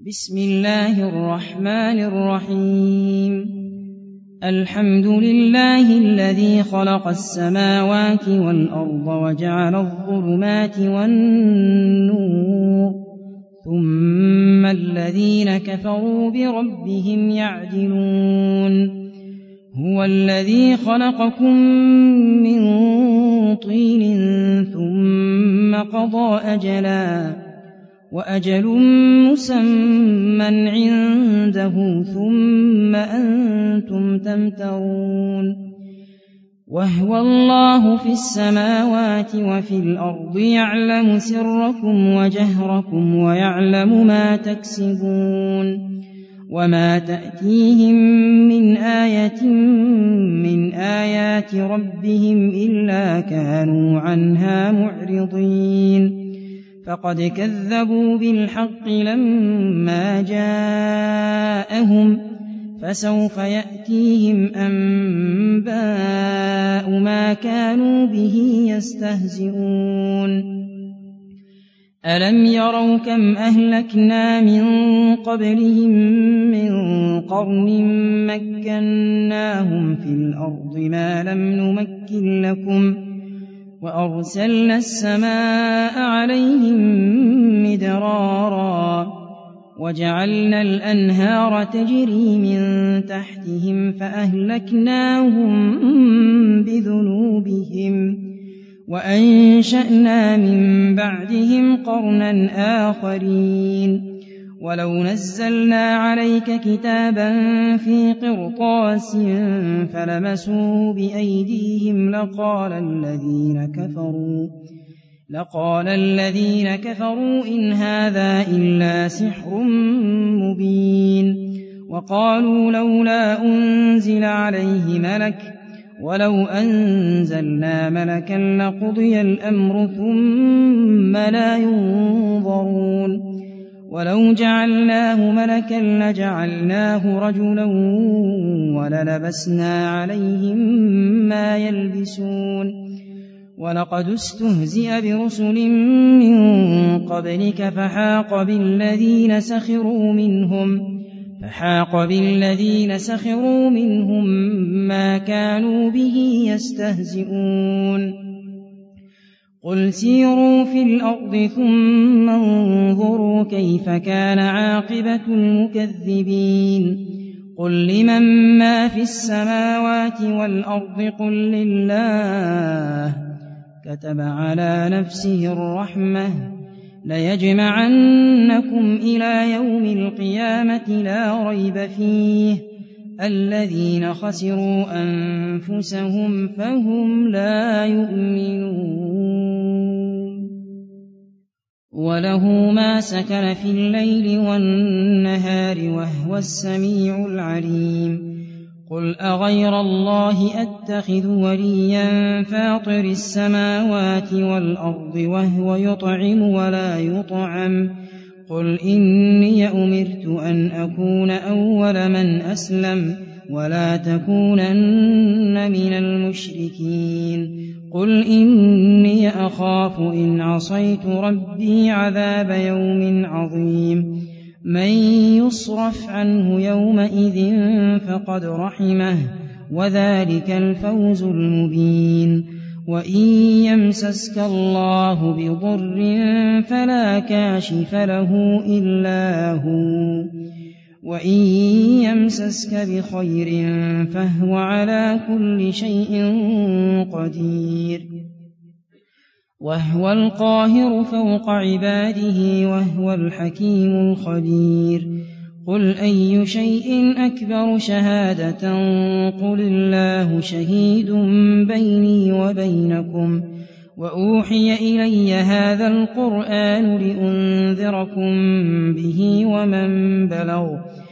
بسم الله الرحمن الرحيم الحمد لله الذي خلق السماوات والأرض وجعل الظلمات والنور ثم الذين كفروا بربهم يعدلون هو الذي خلقكم من طين ثم قضى أجلا وأجل مسمى عنده ثم أنتم تمترون وهو الله في السماوات وفي الأرض يعلم سركم وجهركم ويعلم ما تكسبون وما تأتيهم من آية من آيات ربهم إلا كانوا عنها معرضين فقد كذبوا بالحق لما جاءهم فسوف يأتيهم أنباء ما كانوا به يستهزئون ألم يروا كم أهلكنا من قبلهم من قرن مكناهم في الأرض ما لم نمكن لكم وأرسلنا السماء عليهم مدرارا وجعلنا الأنهار تجري من تحتهم فأهلكناهم بذنوبهم وأنشأنا من بعدهم قرنا آخرين ولو نزلنا عليك كتابا في قرطاس فلمسوه بأيديهم لقال الذين كفروا إن هذا إلا سحر مبين وقالوا لولا أنزل عليه ملك ولو أنزلنا ملكا لقضي الأمر ثم لا ينظرون ولو جعلناه ملكا لجعلناه رجلا وللبسنا عليهم ما يلبسون ولقد استهزئ برسل من قبلك فحاق بالذين سخروا منهم ما كانوا به يستهزئون قل سيروا في الأرض ثم انظروا كيف كان عاقبة المكذبين قل لمن ما في السماوات والأرض قل لله كتب على نفسه الرحمة ليجمعنكم إلى يوم القيامة لا ريب فيه الذين خسروا أنفسهم فهم لا يؤمنون وله ما سكن في الليل والنهار وهو السميع العليم قل أغير الله أتخذ وليا فاطر السماوات والأرض وهو يطعم ولا يطعم قل إني أمرت أن أكون أول من أسلم ولا تكونن من المشركين قل إني أخاف إن عصيت ربي عذاب يوم عظيم من يصرف عنه يومئذ فقد رحمه وذلك الفوز المبين وإن يمسسك الله بضر فلا كاشف له إلا هو وإن يمسسك بخير فهو على كل شيء قدير وهو القاهر فوق عباده وهو الحكيم الخبير قل أي شيء أكبر شهادة قل الله شهيد بيني وبينكم وأوحي إلي هذا القرآن لأنذركم به ومن بلغ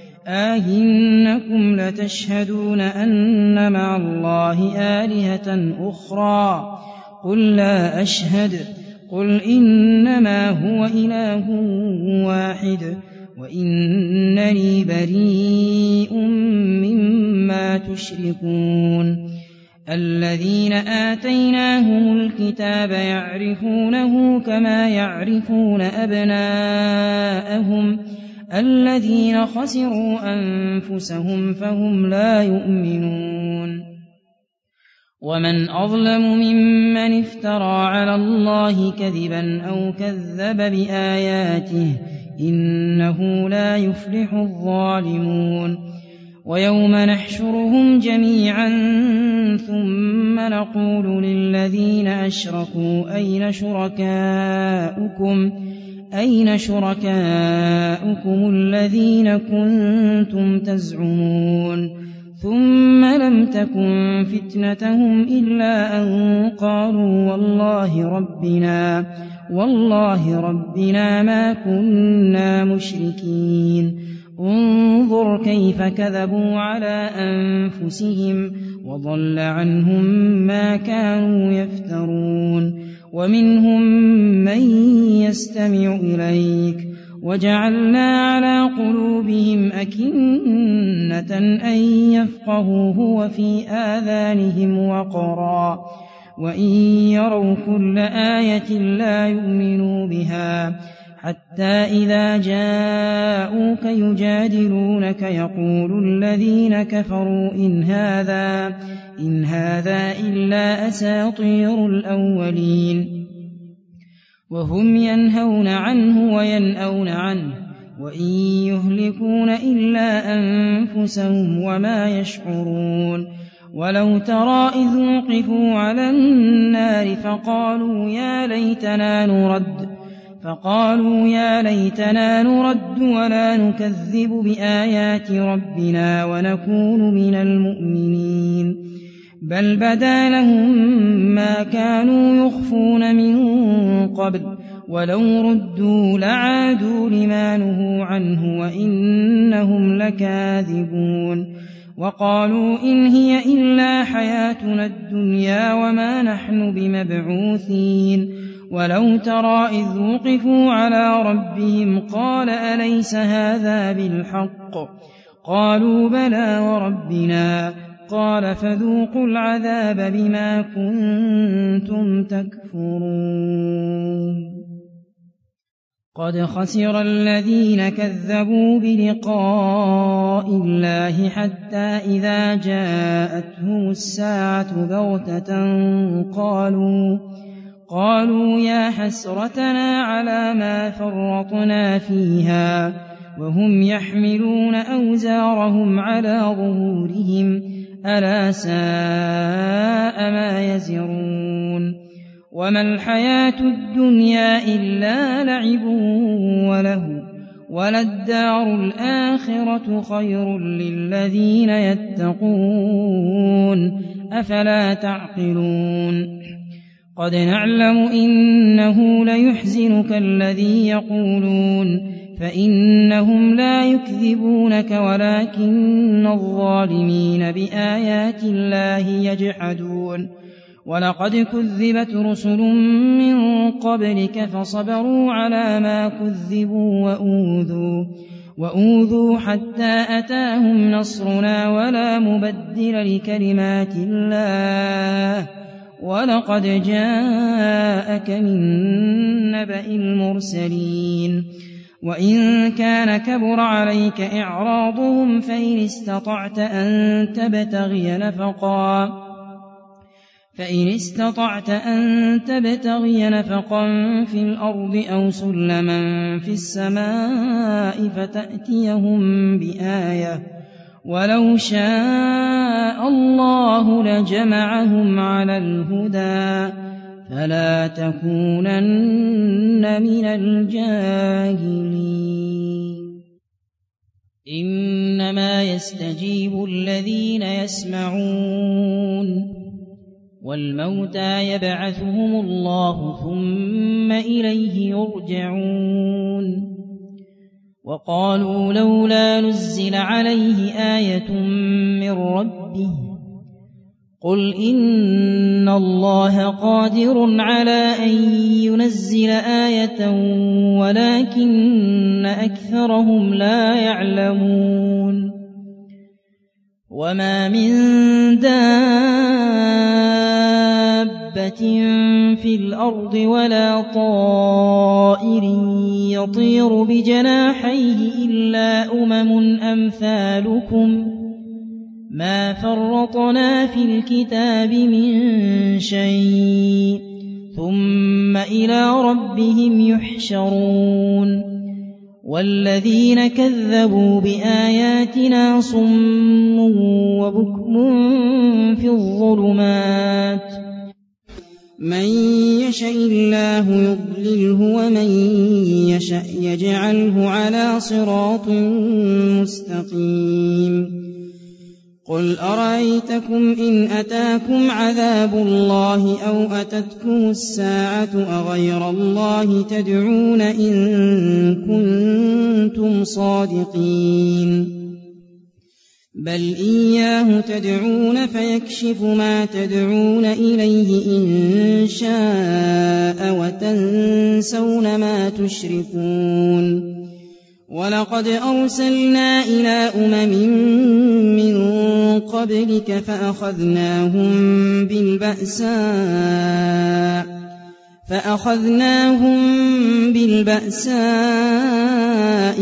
إنكم لتشهدون أن مع الله آلهة أخرى قل لا أشهد قل إنما هو إله واحد وإنني بريء مما تشركون الذين آتيناهم الكتاب يعرفونه كما يعرفون أبناءهم الذين خسروا أنفسهم فهم لا يؤمنون ومن أظلم ممن افترى على الله كذبا أو كذب بآياته إنه لا يفلح الظالمون ويوم نحشرهم جميعا ثم نقول للذين أشركوا أين شركاؤكم الذين كنتم تزعمون ثم لم تكن فتنتهم إلا أن قالوا والله ربنا ما كنا مشركين انظر كيف كذبوا على أنفسهم وضل عنهم ما كانوا يفترون ومنهم من يستمع إليك وجعلنا على قلوبهم أكنة أن يفقهوه وفي آذانهم وقرا وإن يروا كل آية لا يؤمنوا بها حتى إذا جاءوك يجادلونك يقول الذين كفروا إن هذا إلا أساطير الأولين وهم ينهون عنه وينأون عنه وإن يهلكون إلا أنفسهم وما يشعرون ولو ترى إذ وقفوا على النار فقالوا يا ليتنا نرد ولا نكذب بآيات ربنا ونكون من المؤمنين بل بدا لهم ما كانوا يخفون من قبل ولو ردوا لعادوا لما نهوا عنه وإنهم لكاذبون وقالوا إن هي إلا حياتنا الدنيا وما نحن بمبعوثين ولو ترى إذ وقفوا على ربهم قال أليس هذا بالحق قالوا بلى وربنا قال فذوقوا العذاب بما كنتم تكفرون قد خسر الذين كذبوا بلقاء الله حتى إذا جاءتهم الساعة بغتة قالوا يا حسرتنا على ما فرطنا فيها وهم يحملون أوزارهم على ظهورهم ألا ساء ما يزرون وما الحياة الدنيا إلا لعب وله وللدار الآخرة خير للذين يتقون أفلا تعقلون قد نعلم إنه ليحزنك الذي يقولون فإنهم لا يكذبونك ولكن الظالمين بآيات الله يجحدون ولقد كذبت رسل من قبلك فصبروا على ما كذبوا وأوذوا حتى أتاهم نصرنا ولا مبدل لكلمات الله ولقد جاءك من نبأ المرسلين وإن كان كبر عليك إعراضهم فإن استطعت أن تبتغي نفقا في الأرض أو سلما في السماء فتأتيهم بآية ولو شاء الله لجمعهم على الهدى فلا تكونن من الجاهلين إنما يستجيب الذين يسمعون والموتى يبعثهم الله ثم إليه يرجعون وقالوا لولا نزل عليه آية من ربه قل إن الله قادر على أن ينزل آية ولكن أكثرهم لا يعلمون وما من دابة دابة في الأرض ولا طائر يطير بجناحيه إلا أمثالكم ما فرطنا في الكتاب من شيء ثم إلى ربهم يحشرون والذين كذبوا بآياتنا صم وبكم في الظلمات من يشاء الله يضلله ومن يشاء يجعله على صراط مستقيم قل أرأيتكم إن أتاكم عذاب الله أو أتتكم الساعة أغير الله تدعون إن كنتم صادقين بل إياه تدعون فيكشف ما تدعون إليه إن شاء وتنسون ما تشركون ولقد أرسلنا إلى من قبلك فأخذناهم بالبأساء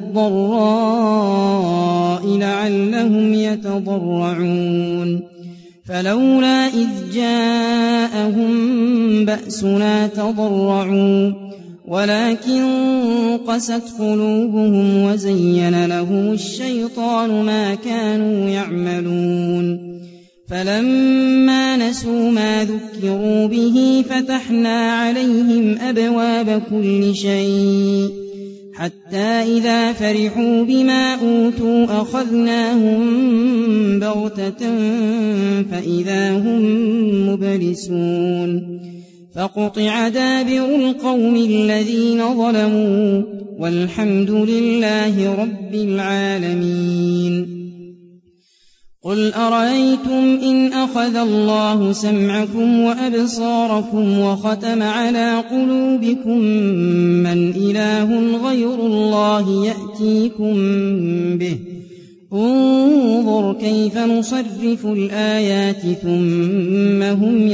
والضراء لعلهم يتضرعون فلولا إذ جاءهم بأسنا تضرعوا ولكن قست قلوبهم وزين لهم الشيطان ما كانوا يعملون فلما نسوا ما ذكروا به فتحنا عليهم أبواب كل شيء حتى إذا فرحوا بما أوتوا أخذناهم بغتة فإذا هم مبلسون فقطع دابر القوم الذين ظلموا والحمد لله رب العالمين قل أرأيتم إن أخذ الله سمعكم وأبصاركم وختم على قلوبكم من إله غير الله يأتيكم به انظر كيف نصرف الآيات ثم هم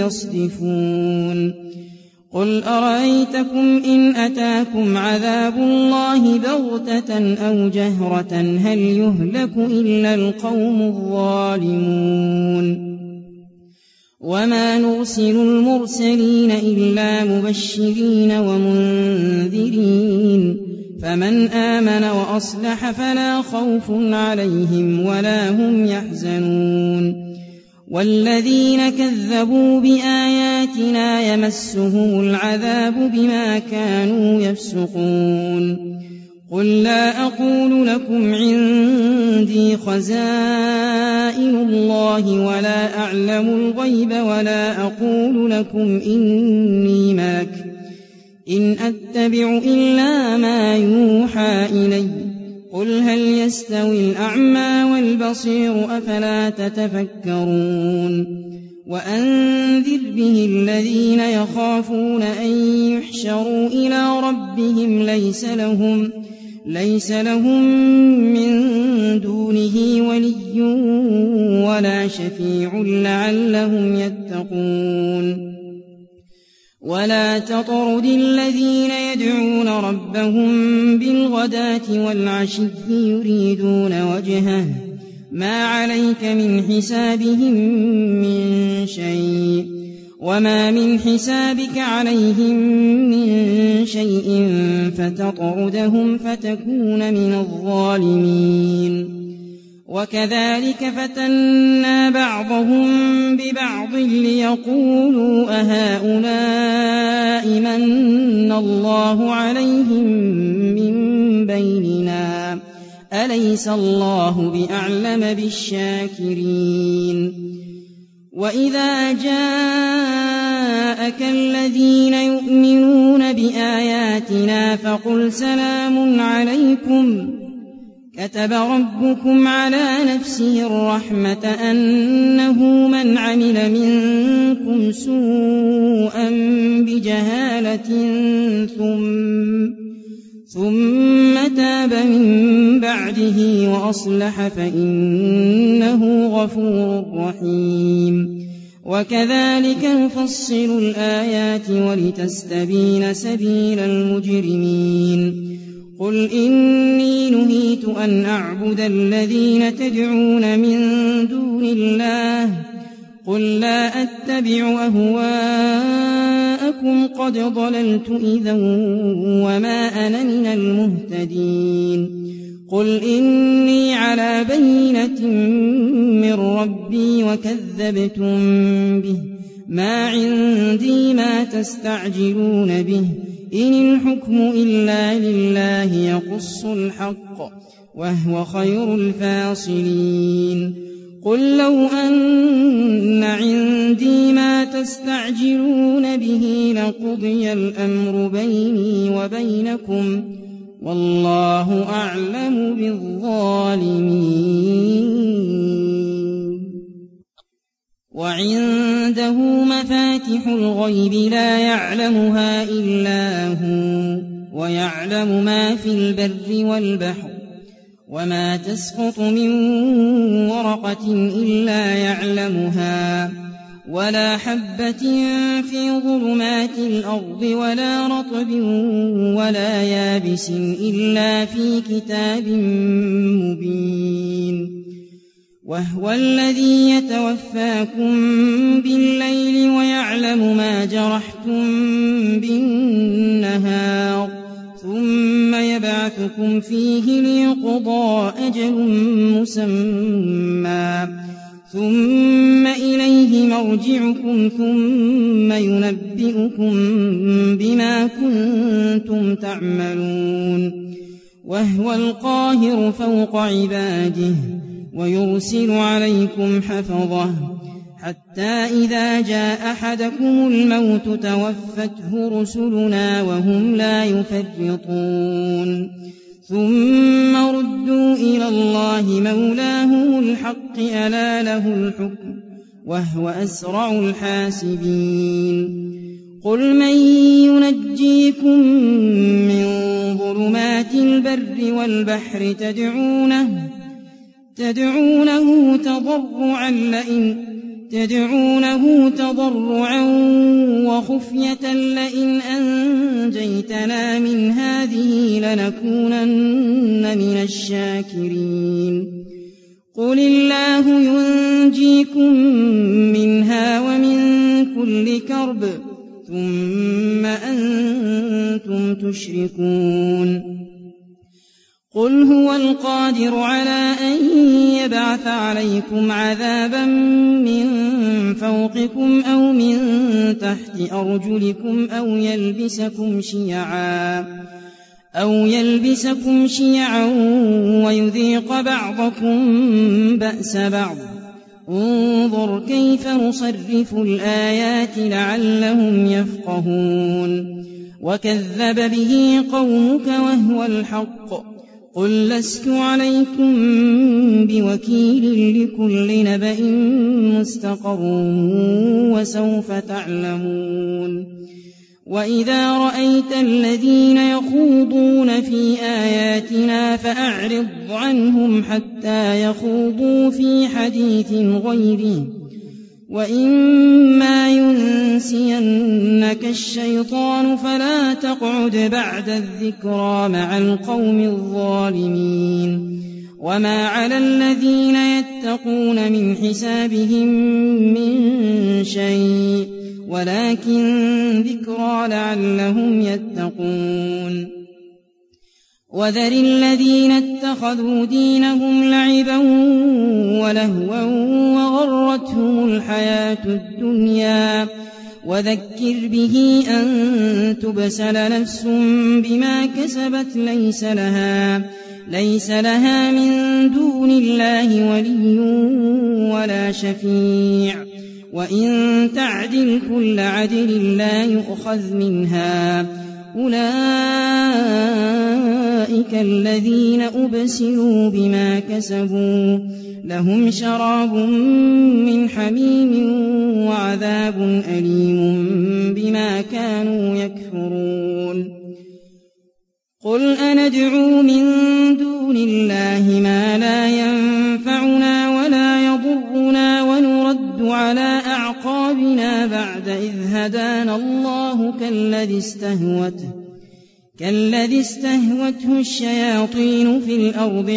يصدفون قل أرأيتكم إن أتاكم عذاب الله بغتة أو جهرة هل يهلك إلا القوم الظالمون وما نرسل المرسلين إلا مبشرين ومنذرين فمن آمن وأصلح فلا خوف عليهم ولا هم يحزنون والذين كذبوا بآياتنا يمسهم العذاب بما كانوا يفسقون قل لا أقول لكم عندي خزائن الله ولا أعلم الغيب ولا أقول لكم إني ملك إن أتبع إلا ما يوحى إلي قل هل يستوي الأعمى والبصير أفلا تتفكرون وأنذر به الذين يخافون أن يحشروا إلى ربهم ليس لهم من دونه ولي ولا شفيع لعلهم يتقون ولا تطرد الذين يدعون ربهم بالغداة والعشي يريدون وجهه ما عليك من حسابهم من شيء وما من حسابك عليهم من شيء فتطردهم فتكون من الظالمين وكذلك فتنا بعضهم ببعض ليقولوا أهؤلاء من الله عليهم من بيننا أليس الله بأعلم بالشاكرين وإذا جاءك الذين يؤمنون بآياتنا فقل سلام عليكم كتب ربكم على نفسه الرحمة أنه من عمل منكم سوءا بجهالة ثم تاب من بعده وأصلح فإنه غفور رحيم وكذلك نفصل الآيات ولتستبين سبيل المجرمين قل إني نهيت أن أعبد الذين تدعون من دون الله قل لا أتبع أهواءكم قد ضللت إذا وما أنا من المهتدين قل إني على بينة من ربي وكذبتم به ما عندي ما تستعجلون به إن الحكم إلا لله يقص الحق وهو خير الفاصلين قل لو أن عندي ما تستعجلون به لقضي الأمر بيني وبينكم والله أعلم بالظالمين وعنده مفاتح الغيب لا يعلمها إلا هو ويعلم ما في البر والبحر وما تسقط من ورقة إلا يعلمها ولا حبة في ظلمات الأرض ولا رطب ولا يابس إلا في كتاب مبين وهو الذي يتوفاكم بالليل ويعلم ما جرحتم بالنهار ثم يبعثكم فيه ليقضى أجل مسمى ثم إليه مرجعكم ثم ينبئكم بما كنتم تعملون وهو القاهر فوق عباده ويرسل عليكم حفظه حتى إذا جاء أحدكم الموت توفته رسلنا وهم لا يفرطون ثم ردوا إلى الله مولاهم الحق ألا له الحكم وهو أسرع الحاسبين قل من ينجيكم من ظلمات البر والبحر تدعونه تضرعا وخفية لئن أنجيتنا من هذه لنكونن من الشاكرين قل الله ينجيكم منها ومن كل كرب ثم أنتم تشركون قل هو القادر على أن يبعث عليكم عذابا من فوقكم أو من تحت أرجلكم أو يلبسكم شيعا ويذيق بعضكم بأس بعض انظر كيف نصرف الآيات لعلهم يفقهون وكذب به قومك وهو الحق قل لست عليكم بوكيل لكل نبأ مستقر وسوف تعلمون وإذا رأيت الذين يخوضون في آياتنا فأعرض عنهم حتى يخوضوا في حديث غيره وإما ينسينك الشيطان فلا تقعد بعد الذكرى مع القوم الظالمين وما على الذين يتقون من حسابهم من شيء ولكن ذكرى لعلهم يتقون وذر الذين اتخذوا دينهم لعبا ولهوا وغرتهم الحياة الدنيا وذكر به أن تبسل نفس بما كسبت ليس لها من دون الله ولي ولا شفيع وإن تعدل كل عدل لا يؤخذ منها أولئك الذين أبسلوا بما كسبوا لهم شراب من حميم وعذاب أليم بما كانوا يكفرون قل أندعو من دون الله ما لا ينفعنا ولا يضرنا ونرد على أعقابنا كالذي استهوته الشياطين في الأرض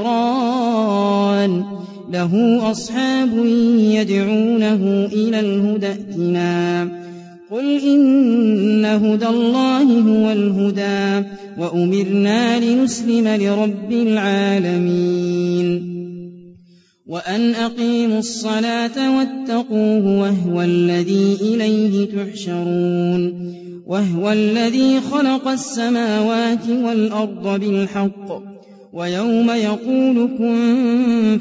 حيران له أصحاب يدعونه إلى الهدى ائتنا قل إن هدى الله هو الهدى وأمرنا لنسلم لرب العالمين وأن أقيموا الصلاة واتقوه وهو الذي إليه تحشرون وهو الذي خلق السماوات والأرض بالحق ويوم يقول كن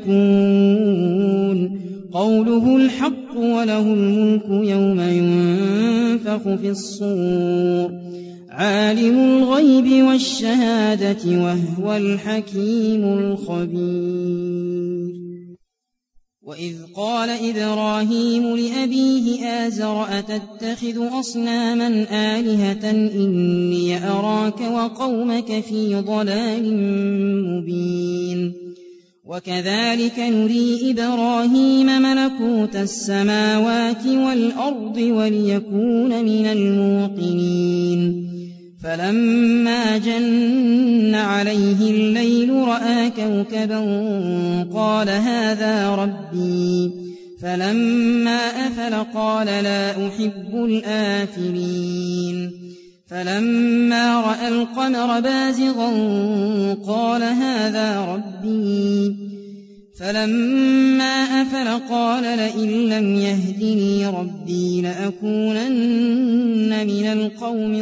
فيكون قوله الحق وله الملك يوم ينفخ في الصور عالم الغيب والشهادة وهو الحكيم الخبير وإذ قال إبراهيم لأبيه آزر أتتخذ أصناما آلهة إني أراك وقومك في ضلال مبين وكذلك نري إبراهيم ملكوت السماوات والأرض وليكون من الموقنين فلما جن عليه الليل رأى كوكبا قال هذا ربي فلما أفل قال لا أحب الآفلين فلما رأى القمر بازغا قال هذا ربي فلما أفل قال لئن لم يهدني ربي لأكونن من القوم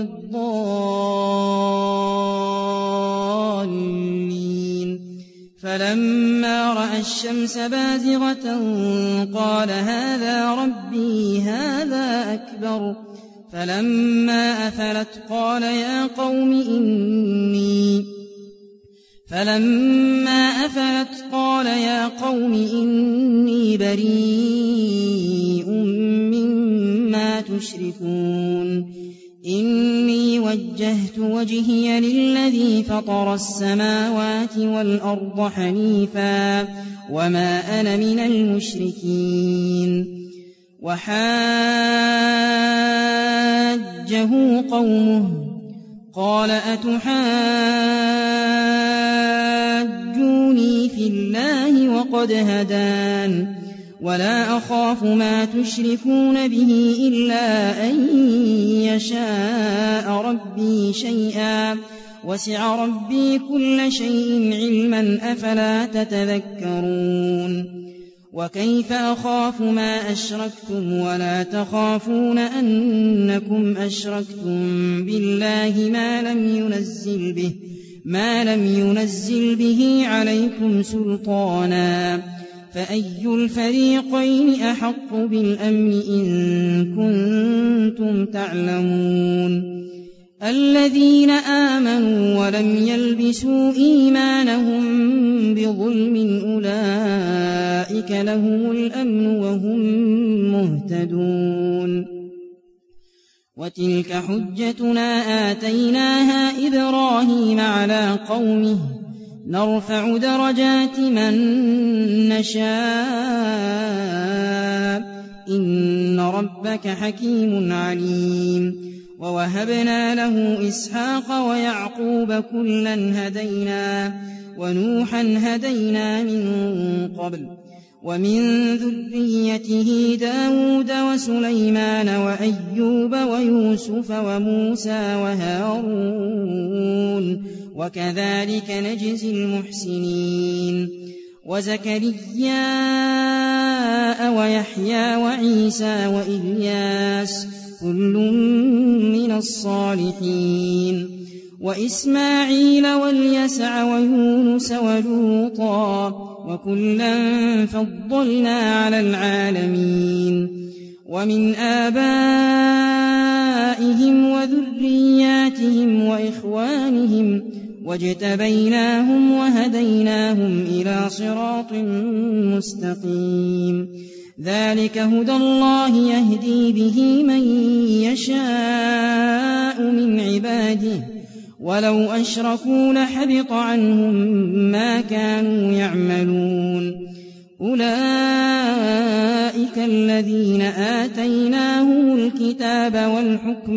الضالين فلما رأى الشمس بازغة قال هذا ربي هذا أكبر فلما أفلت قال يا قوم إني بريء مما تشركون إني وجهت وجهي للذي فطر السماوات والأرض حنيفا وما أنا من المشركين وحاجه قومه قال أتحاجوني في الله وقد هدان ولا أخاف ما تشركون به إلا أن يشاء ربي شيئا وسع ربي كل شيء علما أفلا تتذكرون وكيف أخاف ما أشركتم ولا تخافون أنكم أشركتم بالله ما لم ينزل به عليكم سلطانا فأي الفريقين أحق بالأمن إن كنتم تعلمون الذين آمنوا ولم يلبسوا إيمانهم بظلم أولئك لهم الأمن وهم مهتدون وتلك حجتنا آتيناها إبراهيم على قومه نرفع درجات من نشاء إن ربك حكيم عليم ووهبنا له إسحاق ويعقوب كلا هدينا ونوحا هدينا من قبل ومن ذريته داود وسليمان وأيوب ويوسف وموسى وهارون وكذلك نجزي المحسنين وزكريا ويحيى وعيسى وإلياس كل من الصالحين وإسماعيل واليسع ويونس ولوطا وكلا فضلنا على العالمين ومن آبائهم وذرياتهم وإخوانهم واجتبيناهم وهديناهم إلى صراط مستقيم ذلك هدى الله يهدي به من يشاء من عباده ولو أشركوا لحبط عنهم ما كانوا يعملون أولئك الذين آتيناهم الكتاب والحكم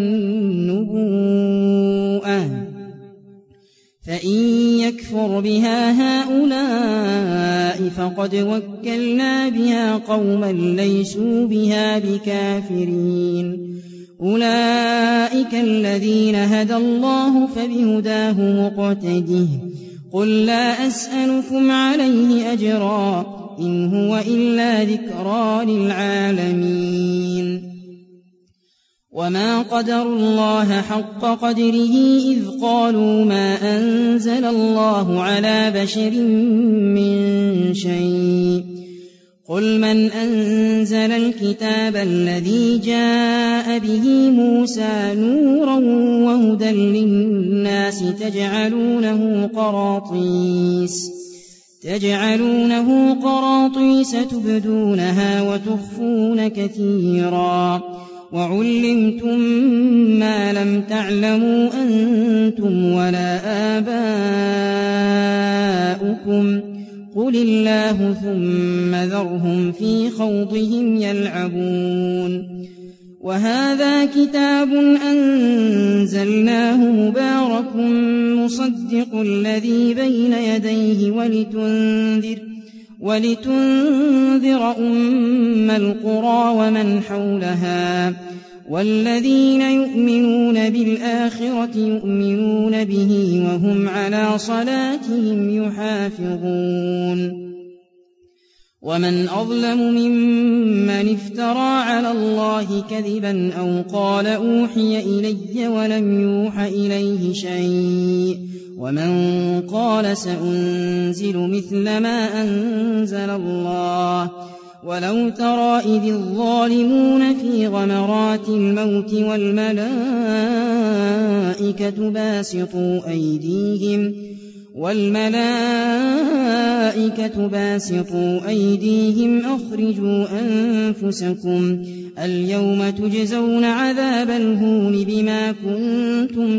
والنبوءة فإن يكفر بها هؤلاء فقد وكلنا بها قوما ليسوا بها بكافرين أولئك الذين هدى الله فبهداه مقتده قل لا أسألكم عليه أجرا إن هو إلا ذكرى للعالمين وما قدروا الله حق قدره إذ قالوا ما أنزل الله على بشر من شيء قل من أنزل الكتاب الذي جاء به موسى نورا وهدى للناس تجعلونه قراطيس تبدونها وتخفون كثيرا وعلمتم ما لم تعلموا أنتم ولا آباؤكم قل الله ثم ذرهم في خوضهم يلعبون وهذا كتاب أنزلناه مبارك مصدق الذي بين يديه ولتنذر أم القرى ومن حولها والذين يؤمنون بالآخرة يؤمنون به وهم على صلاتهم يحافظون ومن أظلم ممن افترى على الله كذبا أو قال أوحي إلي ولم يوح إليه شيء ومن قال سأنزل مثل ما أنزل الله ولو ترى إذ الظالمون في غمرات الموت والملائكة باسطوا أيديهم أخرجوا أنفسكم اليوم تجزون عذاب الهون بما كنتم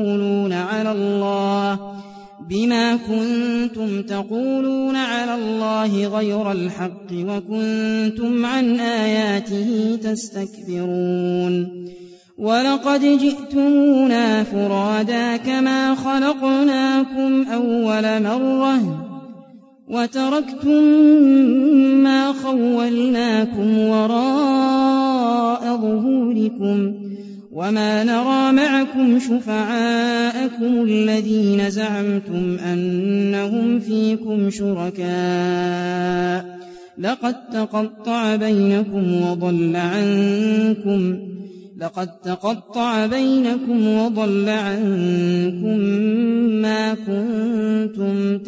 تقولون على الله غير الحق وكنتم عن آياته تستكبرون ولقد جئتمونا فرادا كما خلقناكم أول مرة وتركتم ما خولناكم وراء ظهوركم وما نرى معكم شفعاءكم الذين زعمتم أنهم فيكم شركاء لقد تقطع بينكم وضل عنكم ما كنتم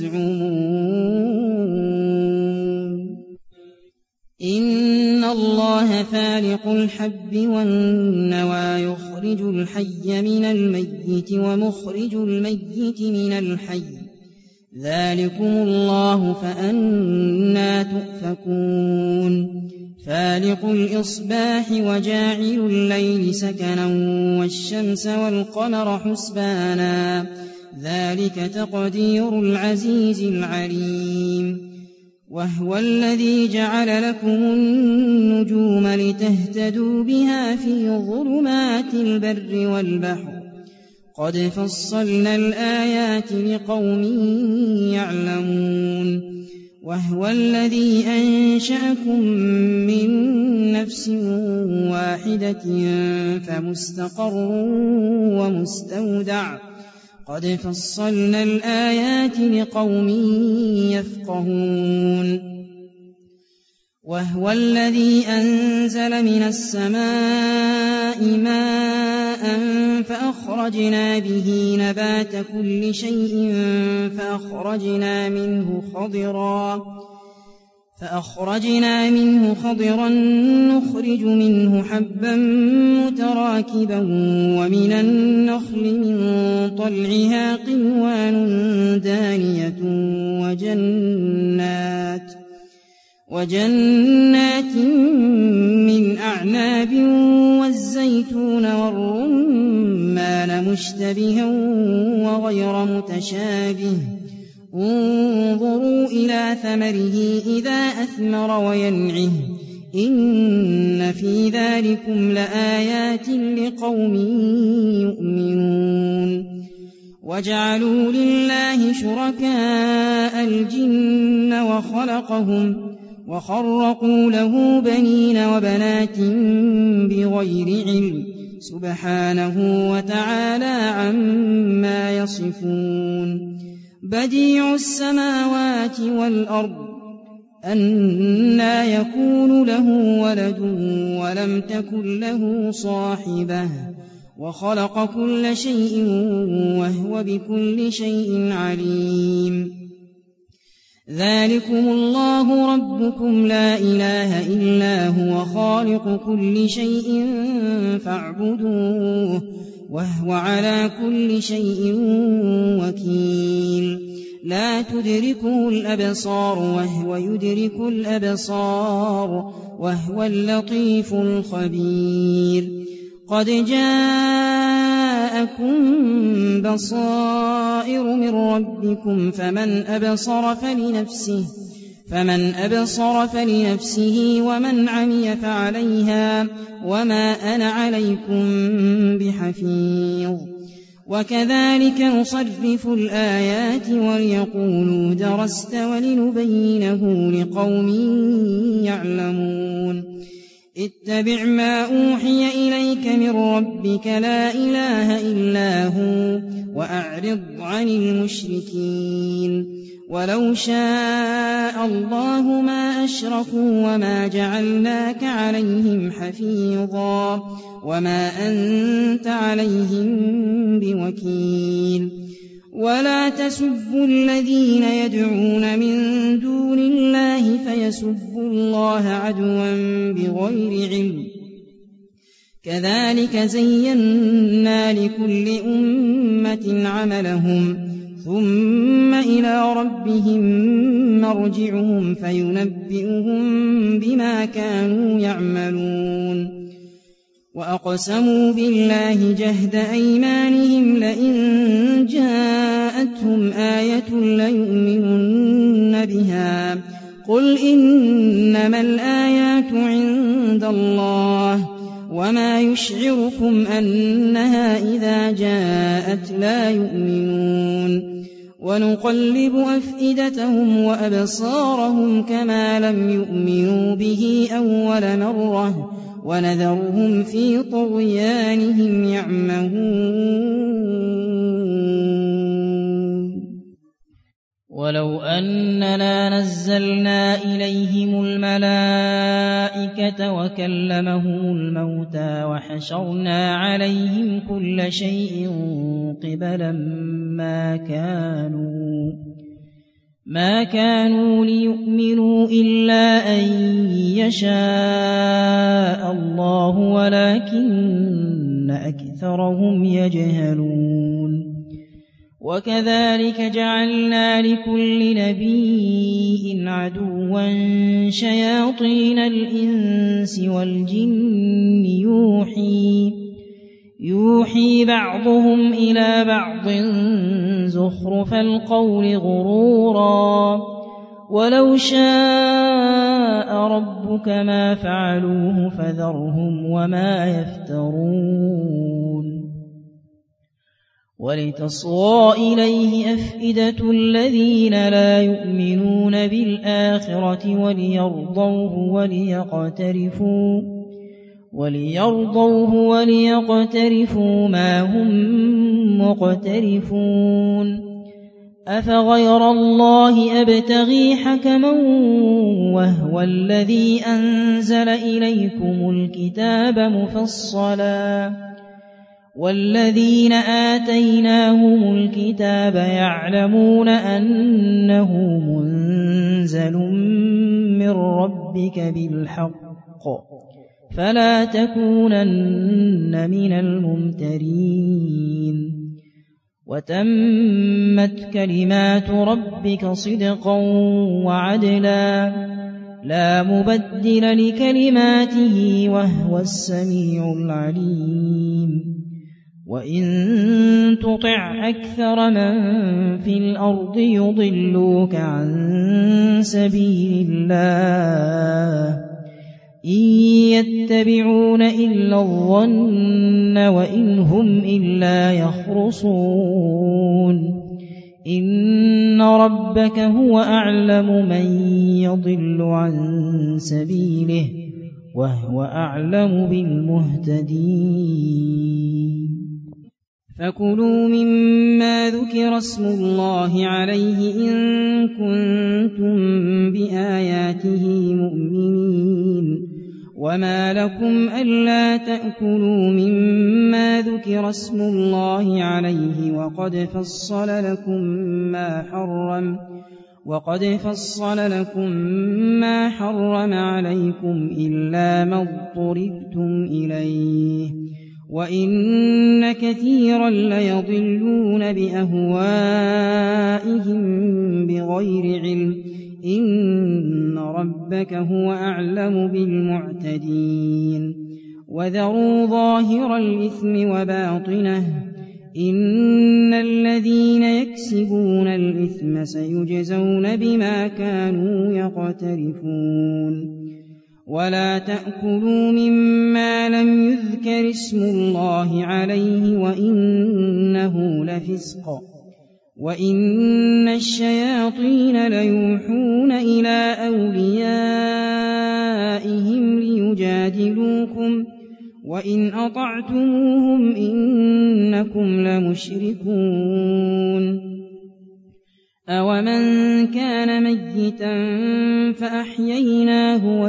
تزعمون إن الله فالق الحب والنوى يخرج الحي من الميت ومخرج الميت من الحي ذلكم الله فأنى تؤفكون فالق الإصباح وجاعل الليل سكنا والشمس والقمر حسبانا ذلك تقدير العزيز العليم وهو الذي جعل لكم النجوم لتهتدوا بها في ظلمات البر والبحر قد فصلنا الآيات لقوم يعلمون وهو الذي أنشأكم من نفس واحدة فمستقر ومستودع قد فصلنا الآيات لقوم يفقهون وهو الذي أنزل من السماء ماء فأخرجنا به نبات كل شيء فأخرجنا منه خضرا نخرج منه حبا متراكبا ومن النخل من طلعها قنوان دانية وجنات من أعناب والزيتون والرمان مشتبها وغير متشابه انظروا إلى ثمره إذا أثمر وينعه إن في ذلكم لآيات لقوم يؤمنون وجعلوا لله شركاء الجن وخلقهم وخرقوا له بنين وبنات بغير علم سبحانه وتعالى عما يصفون بديع السماوات والأرض أنى يكون له ولد ولم تكن له صاحبة وخلق كل شيء وهو بكل شيء عليم ذلكم الله ربكم لا إله إلا هو خالق كل شيء فاعبدوه وهو على كل شيء وكيل لا تدركه الأبصار وهو يدرك الأبصار وهو اللطيف الخبير قد جاءكم بصائر من ربكم فمن أبصر فلنفسه ومن عمي فعليها وما أنا عليكم بحفيظ وكذلك نصرف الآيات وليقولوا درست ولنبينه لقوم يعلمون اتبع ما أوحي إليك من ربك لا إله إلا هو وأعرض عن المشركين ولو شاء الله ما أشركوا وما جعلناك عليهم حفيظا وما أنت عليهم بوكيل ولا تسبوا الذين يدعون من دون الله فيسبوا الله عدوا بغير علم كذلك زينا لكل أمة عملهم ثم إلى ربهم مرجعهم فينبئهم بما كانوا يعملون وأقسموا بالله جهد أيمانهم لئن جاءتهم آية ليؤمنن بها قل إنما الآيات عند الله وما يشعركم أنها إذا جاءت لا يؤمنون ونقلب أفئدتهم وأبصارهم كما لم يؤمنوا به أول مرة ونذرهم في طغيانهم يعمهون ولو أننا نزلنا إليهم الملائكة وكلمهم الموتى وحشرنا عليهم كل شيء قبلا ما كانوا ليؤمنوا إلا أن يشاء الله ولكن أكثرهم يجهلون وكذلك جعلنا لكل نبي عدوا شياطين الإنس والجن يوحي بعضهم إلى بعض زخرف القول غرورا ولو شاء ربك ما فعلوه فذرهم وما يفترون ولتصغى إليه أفئدة الذين لا يؤمنون بالآخرة وليرضوه وليقترفوا ما هم مقترفون أفغير الله أبتغي حكما وهو الذي أنزل إليكم الكتاب مفصلا والذين آتيناهم الكتاب يعلمون أنه منزل من ربك بالحق فلا تكونن من الممترين وتمت كلمات ربك صدقا وعدلا لا مبدل لكلماته وهو السميع العليم وإن تطع أكثر من في الأرض يضلوك عن سبيل الله إن يتبعون إلا الظن وإن هم إلا يخرصون إن ربك هو أعلم من يضل عن سبيله وهو أعلم بالمهتدين فكلوا مما ذكر اسم الله عليه إن كنتم بآياته مؤمنين وما لكم ألا تأكلوا مما ذكر اسم الله عليه وقد فصل لكم ما حرم عليكم إلا ما اضطررتم إليه وإن كثيرا ليضلون بأهوائهم بغير علم إن ربك هو أعلم بالمعتدين وذروا ظاهر الإثم وباطنه إن الذين يكسبون الإثم سيجزون بما كانوا يقترفون ولا تأكلوا مما لم يذكر اسم الله عليه وإنه لفسق وإن الشياطين ليوحون إلى أوليائهم ليجادلوكم وإن أطعتموهم إنكم لمشركون أومن كان ميتا فأحييناه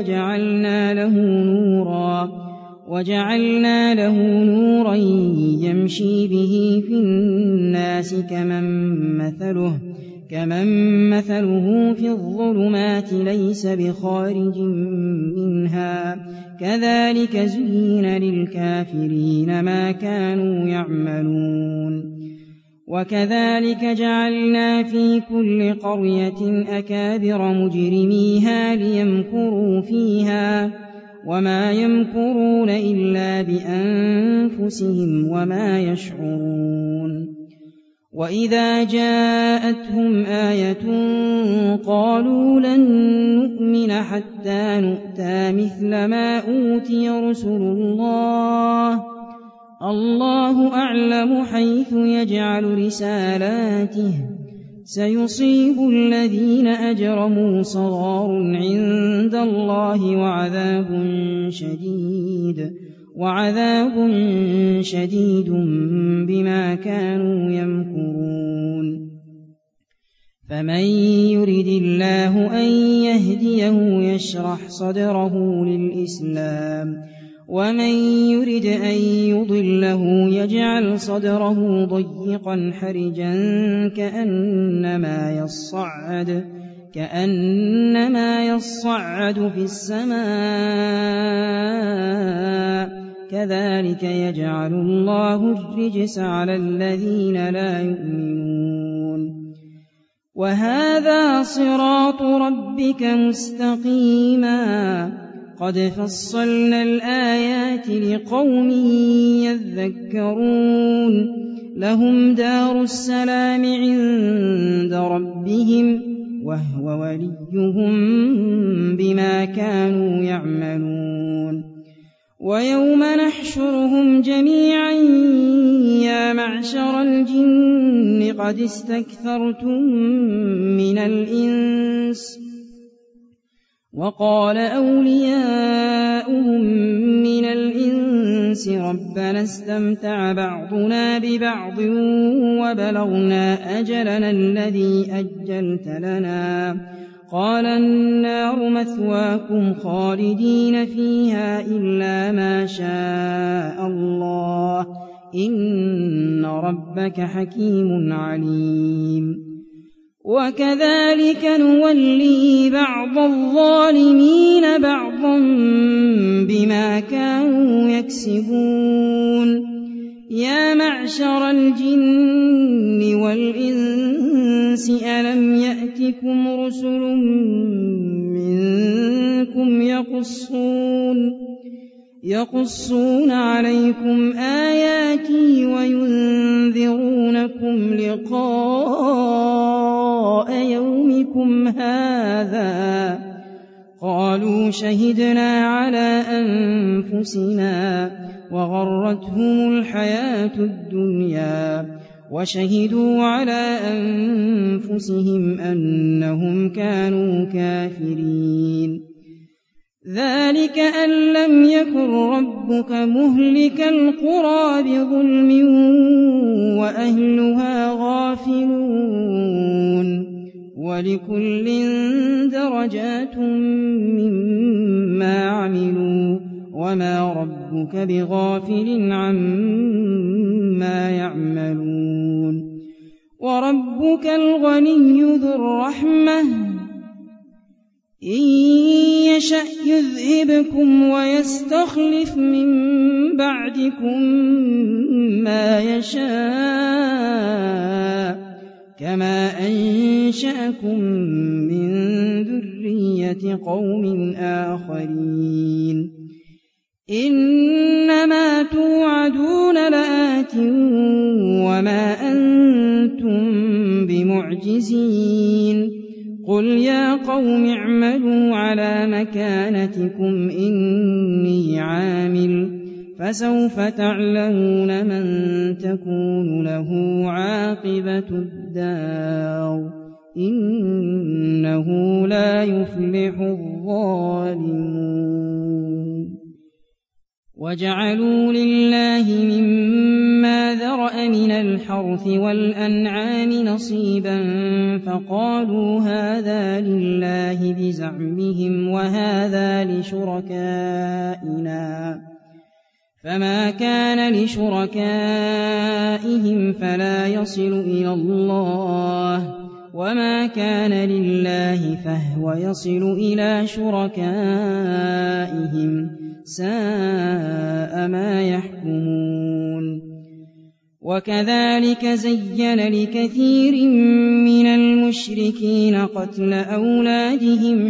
وجعلنا له نورا يمشي به في الناس كمن مثله في الظلمات ليس بخارج منها كذلك زين للكافرين ما كانوا يعملون وكذلك جعلنا في كل قرية أكابر مجرميها ليمكروا فيها وما يمكرون إلا بأنفسهم وما يشعرون وإذا جاءتهم آية قالوا لن نؤمن حتى نؤتى مثل ما أوتي رسل الله أعلم حيث يجعل رسالاته سيصيب الذين أجرموا صغار عند الله وعذاب شديد بما كانوا يمكرون فمن يرد الله أن يهديه يشرح صدره للإسلام ومن يرد أن يضله يجعل صدره ضيقا حرجا كأنما يصعد في السماء كذلك يجعل الله الرجس على الذين لا يؤمنون وهذا صراط ربك مستقيما قد فصلنا الآيات لقوم يذكرون لهم دار السلام عند ربهم وهو وليهم بما كانوا يعملون ويوم نحشرهم جميعا يا معشر الجن قد استكثرتم من الإنس وقال أولياؤهم من الإنس ربنا استمتع بعضنا ببعض وبلغنا أجلنا الذي أجلت لنا قال النار مثواكم خالدين فيها إلا ما شاء الله إن ربك حكيم عليم وكذلك نولي بعض الظالمين بعضا بما كانوا يكسبون يا معشر الجن والإنس ألم يأتكم رسل منكم يقصون عليكم آياتي وينذرونكم لقاء يومكم هذا قالوا شهدنا على أنفسنا وغرتهم الحياة الدنيا وشهدوا على أنفسهم أنهم كانوا كافرين. ذلك أن لم يكن ربك مهلك القرى بظلم وأهلها غافلون ولكل درجات مما عملوا وما ربك بغافل عما يعملون. وربك الغني ذو الرحمة إن يشأ يذهبكم ويستخلف من بعدكم ما يشاء كما أنشأكم من ذرية قوم آخرين. إنما توعدون لآت وما أنتم بمعجزين. قل يا قوم اعملوا على مكانتكم إني عامل فسوف تعلمون من تكون له عاقبة الدار إنه لا يفلح الظالمون. وجعلوا لله مما ذرأ من الحرث والأنعام نصيبا فقالوا هذا لله بزعمهم وهذا لشركائنا فما كان لشركائهم فلا يصل إلى الله وما كان لله فهو يصل إلى شركائهم ساء ما يحكمون. وكذلك زين لكثير من المشركين قتل أولادهم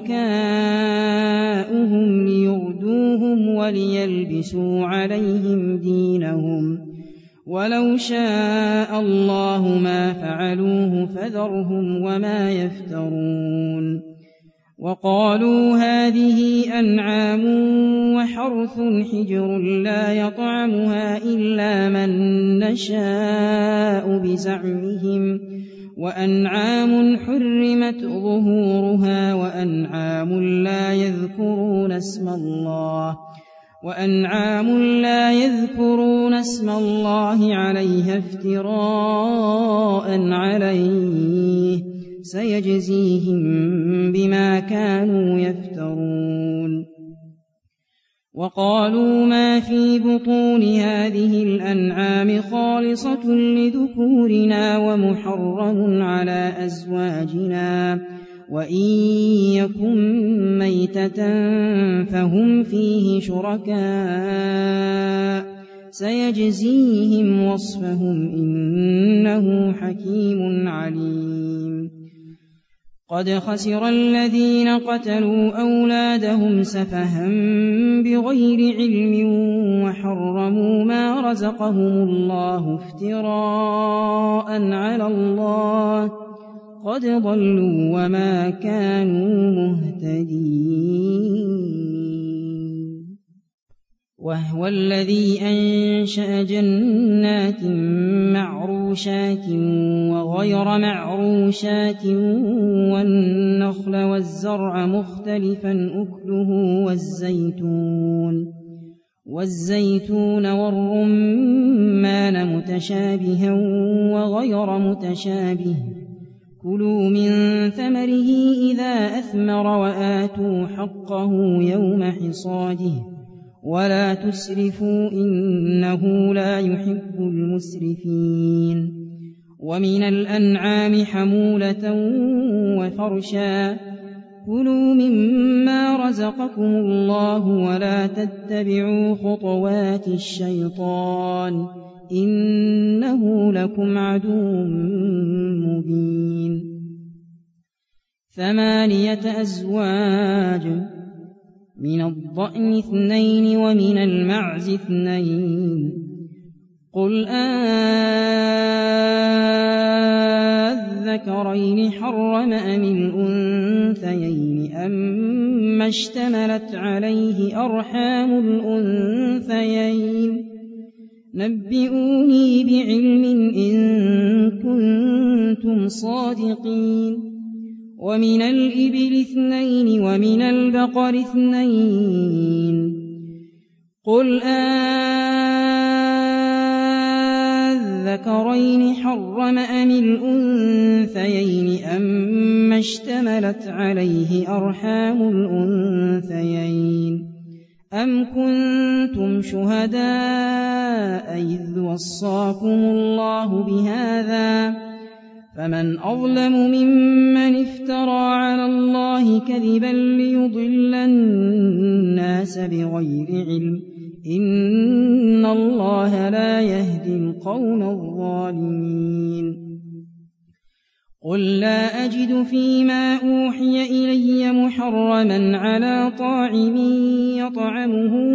شركاؤهم ليردوهم وليلبسوا عليهم دينهم ولو شاء الله ما فعلوه فذرهم وما يفترون. وقالوا هذه أنعام وحرث حجر لا يطعمها إلا من نشاء بزعمهم وأنعام حرمت ظهورها وأنعام لا يذكرون اسم الله عليها افتراء عليه سيجزيهم بما كانوا يفترون. وقالوا ما في بطون هذه الأنعام خالصة لذكورنا ومحرم على أزواجنا وإن يكن ميتة فهم فيه شركاء سيجزيهم وصفهم إنه حكيم عليم. قد خسر الذين قتلوا أولادهم سفها بغير علم وحرموا ما رزقهم الله افتراء على الله قد ضلوا وما كانوا مهتدين. وهو الذي أنشأ جنات معروشات وغير معروشات والنخل والزرع مختلفا أكله والزيتون والرمان متشابها وغير متشابه كلوا من ثمره إذا أثمر وآتوا حقه يوم حصاده ولا تسرفوا إنه لا يحب المسرفين. ومن الأنعام حمولة وفرشا كلوا مما رزقكم الله ولا تتبعوا خطوات الشيطان إنه لكم عدو مبين. 8 أزواج من الضأن 2 ومن المعز 2 قُلْ أَذَّكَرَيْنِ حَرَّمَ أَمِ الْأُنثَيَيْنِ أَمَّا اشْتَمَلَتْ عَلَيْهِ أَرْحَامُ الْأُنثَيَيْنِ نَبِّئُونِي بِعِلْمٍ إِن كُنتُمْ صَادِقِينَ وَمِنَ الْإِبِلِ 2 وَمِنَ الْبَقَرِ 2 قُلْ أَذَّكَرَيْنِ حَرَّمَ أَمِ الْأُنثَيَيْنِ أَمَّا اشْتَمَلَتْ عَلَيْهِ أَرْحَامُ الْأُنثَيَيْنِ أَمْ كُنتُمْ شُهَدَاءَ إِذْ وَصَّاكُمُ اللَّهُ بِهَٰذَا فَمَنْ أَظْلَمُ مِمَّنِ افْتَرَىٰ عَلَى اللَّهِ كَذِبًا لِّيُضِلَّ النَّاسَ بِغَيْرِ عِلْمٍ إِنَّ اللَّهَ لَا يَهْدِي الْقَوْمَ الظَّالِمِينَ قُل لَّا أَجِدُ فِيمَا أُوحِيَ إِلَيَّ مُحَرَّمًا عَلَىٰ طَاعِمٍ يَطْعَمُهُ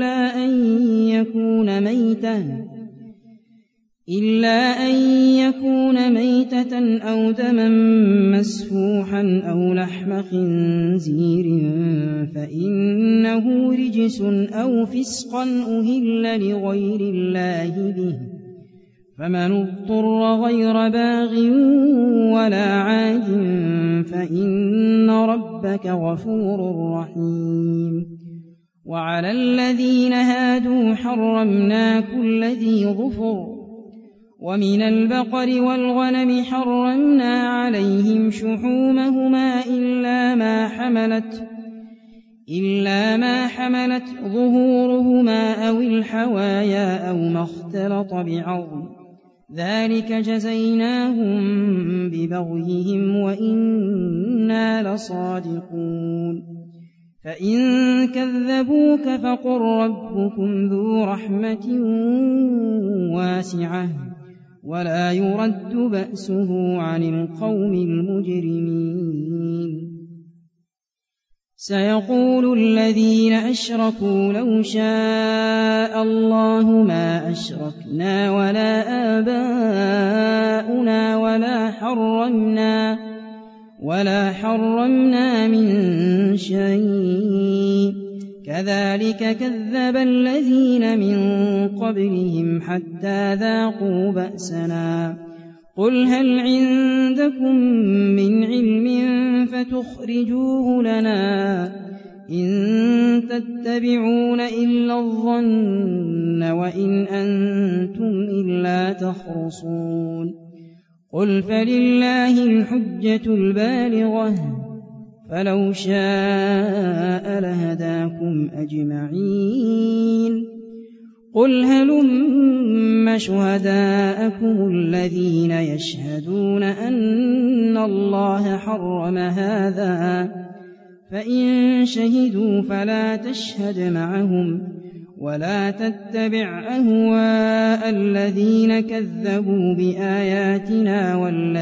إِلَّا أَن يَكُونَ مَيْتَةً أَوْ دَمًا مَّسْفُوحًا أَوْ لَحْمَ خِنزِيرٍ فَإِنَّهُ رِجْسٌ أَوْ فِسْقًا أُهِلَّ لِغَيْرِ اللَّهِ بِهِ فَمَنِ اضْطُرَّ غَيْرَ بَاغٍ وَلَا عَادٍ فَإِنَّ رَبَّكَ غَفُورٌ رَّحِيمٌ وَعَلَى الَّذِينَ هَادُوا حَرَّمْنَا كُلَّ ذِي ظُفُرٍ وَمِنَ الْبَقَرِ وَالْغَنَمِ حَرَّمْنَا عَلَيْهِمْ شُحُومَهُمَا إِلَّا مَا حَمَلَتْ ظُهُورُهُمَا أَوِ الْحَوَايَا أَوْ مَا اخْتَلَطَ بِعَظْمٍ ذَلِكَ جَزَيْنَاهُم بِبَغْيِهِمْ وَإِنَّا لَصَادِقُونَ فَإِن كَذَّبُوكَ فَقُل رَّبُّكُمْ ذُو رَحْمَةٍ وَاسِعَةٍ وَلَا يُرَدُّ بَأْسُهُ عَنِ الْقَوْمِ الْمُجْرِمِينَ سَيَقُولُ الَّذِينَ أَشْرَكُوا لَوْ شَاءَ اللَّهُ مَا أَشْرَكْنَا وَلَا آبَاؤُنَا وَلَا حَرَّمْنَا مِن شَيْءٍ كَذَٰلِكَ كَذَّبَ الَّذِينَ مِن قَبْلِهِمْ حَتَّىٰ ذَاقُوا بَأْسَنَا قُلْ هَلْ عِندَكُم مِّنْ عِلْمٍ فَتُخْرِجُوهُ لَنَا إِن تَتَّبِعُونَ إِلَّا الظَّنَّ وَإِنْ أَنتُمْ إِلَّا تَخْرُصُونَ قُلْ فَلِلَّهِ الْحُجَّةُ الْبَالِغَةُ فَلَوْ شَاءَ لَهَدَاكُمْ أَجْمَعِينَ قُلْ هَلُمَّ شُهَدَاءَكُمُ الَّذِينَ يَشْهَدُونَ أَنَّ اللَّهَ حَرَّمَ هَٰذَا فَإِن شَهِدُوا فَلَا تَشْهَدْ مَعَهُمْ وَلَا تَتَّبِعْ أَهْوَاءَ الَّذِينَ كَذَّبُوا بِآيَاتِنَا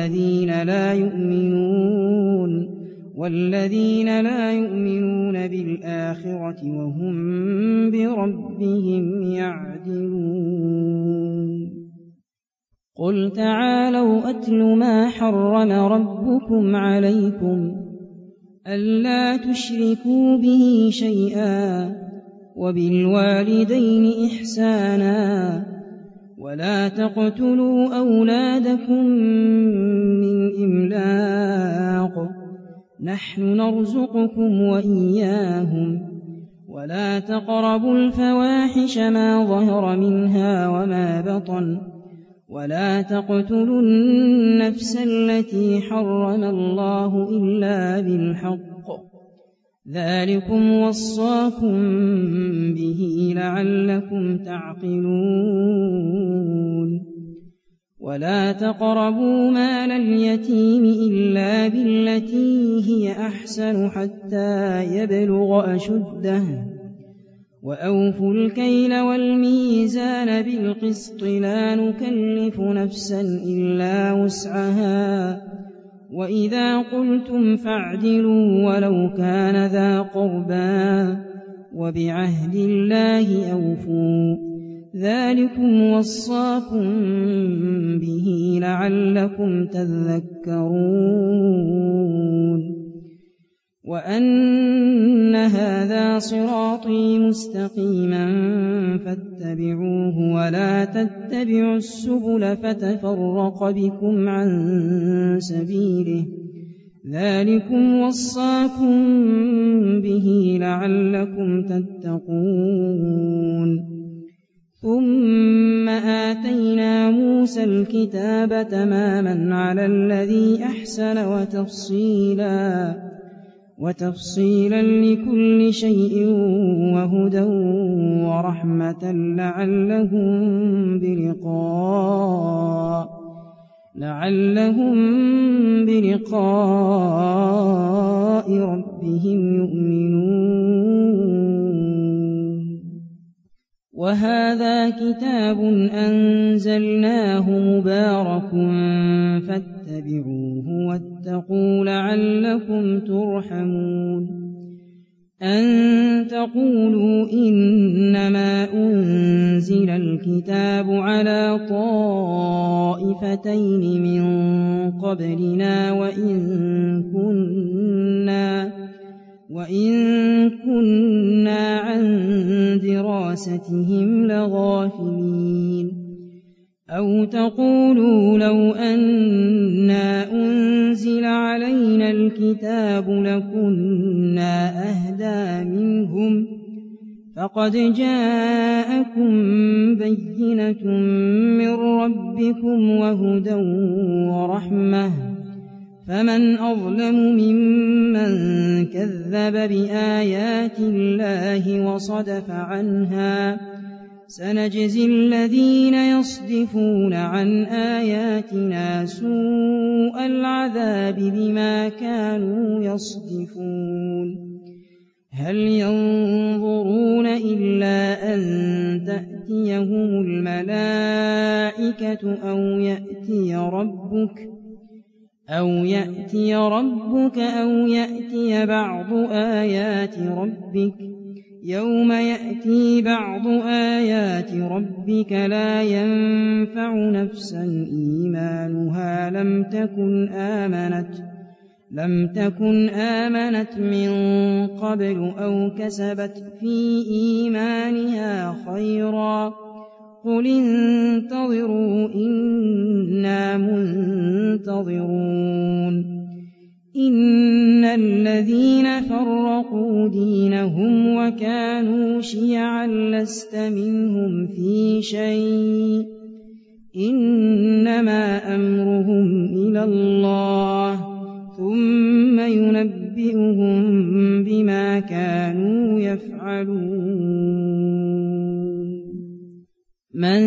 وَالَّذِينَ لَا يُؤْمِنُونَ بِالْآخِرَةِ وَهُم بِرَبِّهِمْ يَعْدِلُونَ قُلْ تَعَالَوْا أَتْلُ مَا حَرَّمَ رَبُّكُمْ عَلَيْكُمْ أَلَّا تُشْرِكُوا بِهِ شَيْئًا وَبِالْوَالِدَيْنِ إِحْسَانًا وَلَا تَقْتُلُوا أَوْلَادَكُم مِّنْ إِمْلَاقٍ نَحْنُ نَرْزُقُكُمْ وَإِيَّاهُمْ وَلَا تَقْرَبُوا الْفَوَاحِشَ مَا ظَهَرَ مِنْهَا وَمَا بَطَنَ وَلَا تَقْتُلُوا النَّفْسَ الَّتِي حَرَّمَ اللَّهُ إِلَّا بِالْحَقِّ ذَٰلِكُمْ وَصَّاكُم بِهِ لَعَلَّكُمْ تَعْقِلُونَ وَلَا تَقْرَبُوا مَالَ الْيَتِيمِ إِلَّا بِالَّتِي هِيَ أَحْسَنُ حَتَّىٰ يَبْلُغَ أَشُدَّهُ وَأَوْفُوا الْكَيْلَ وَالْمِيزَانَ بِالْقِسْطِ لَا نُكَلِّفُ نَفْسًا إِلَّا وُسْعَهَا وَإِذَا قُلْتُمْ فَاعْدِلُوا وَلَوْ كَانَ ذَا قُرْبَىٰ وَبِعَهْدِ اللَّهِ أَوْفُوا ذلكم وصاكم به لعلكم تذكرون وأن هذا صراطي مستقيما فاتبعوه ولا تتبعوا السبل فتفرق بكم عن سبيله ذلكم وصاكم به لعلكم تتقون ثم آتينا موسى الكتاب تماما على الذي أحسن وتفصيلا لكل شيء وهدى ورحمة لعلهم بلقاء ربهم يؤمنون وهذا كتاب أنزلناه مبارك فاتبعوه واتقوا لعلكم ترحمون أن تقولوا إنما أنزل الكتاب على طائفتين من قبلنا وإن كنا عن دراستهم لغافلين أو تقولوا لو أنا أنزل علينا الكتاب لكنا أهدى منهم فقد جاءكم بينة من ربكم وهدى ورحمة فمن أظلم ممن كذب بآيات الله وصدف عنها سنجزي الذين يصدفون عن آياتنا سوء العذاب بما كانوا يصدفون هل ينظرون إلا أن تأتيهم الملائكة أو يأتي ربك أو يأتي بعض آيات ربك يوم يأتي بعض آيات ربك لا ينفع نفسا إيمانها لم تكن آمنت من قبل أو كسبت في إيمانها خيرا قل انتظروا إنا منتظرون إن الذين فرقوا دينهم وكانوا شيعا لست منهم في شيء إنما أمرهم إلى الله ثم ينبئهم بما كانوا يفعلون من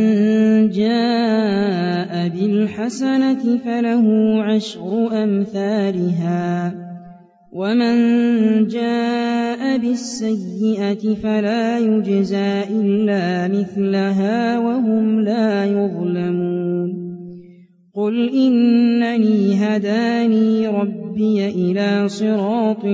جاء بالحسنة فله 10 أمثالها ومن جاء بالسيئة فلا يجزى إلا مثلها وهم لا يظلمون قل إنني هداني ربي إلى صراط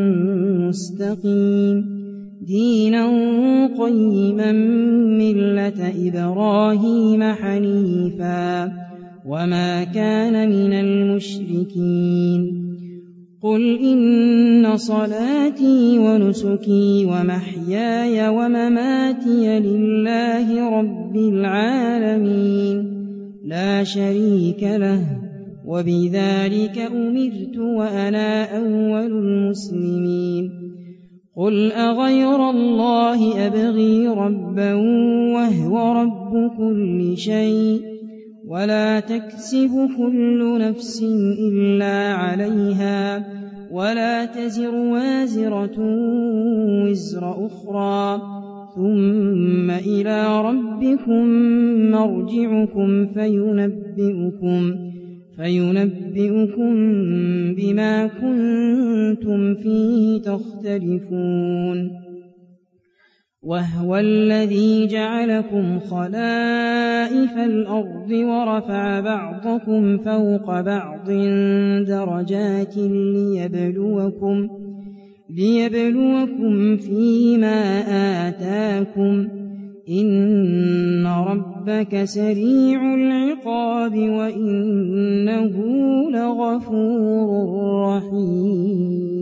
مستقيم دينا قيما ملة إبراهيم حنيفا وما كان من المشركين قل إن صلاتي ونسكي ومحياي ومماتي لله رب العالمين لا شريك له وبذلك أمرت وأنا أول المسلمين قل أغير الله أبغي ربا وهو رب كل شيء ولا تكسب كل نفس إلا عليها ولا تزر وازرة وزر أخرى ثم إلى ربكم مرجعكم فينبئكم بما كنتم فيه تختلفون وهو الذي جعلكم خلائف الأرض ورفع بعضكم فوق بعض درجات ليبلوكم فيما آتاكم إن رَبَّكَ سَرِيعُ الْعِقَابِ وَإِنَّهُ لَغَفُورٌ رَّحِيمٌ